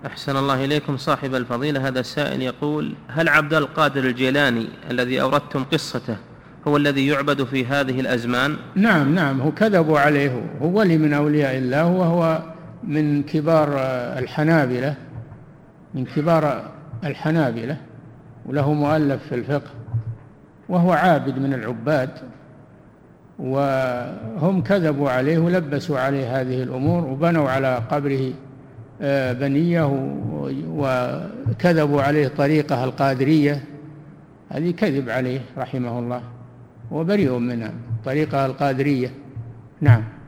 أحسن الله إليكم صاحب الفضيلة. هذا السائل يقول: هل عبد القادر الجيلاني الذي أوردتم قصته هو الذي يعبد في هذه الأزمان؟ نعم، هو كذبوا عليه، هو ولي من أولياء الله، وهو من كبار الحنابلة، وله مؤلف في الفقه، وهو عابد من العباد، وهم كذبوا عليه ولبسوا عليه هذه الأمور، وبنوا على قبره بنية، وكذبوا عليه طريقة القادرية، هذه كذب عليه رحمه الله، وبريء منها طريقة القادرية. نعم.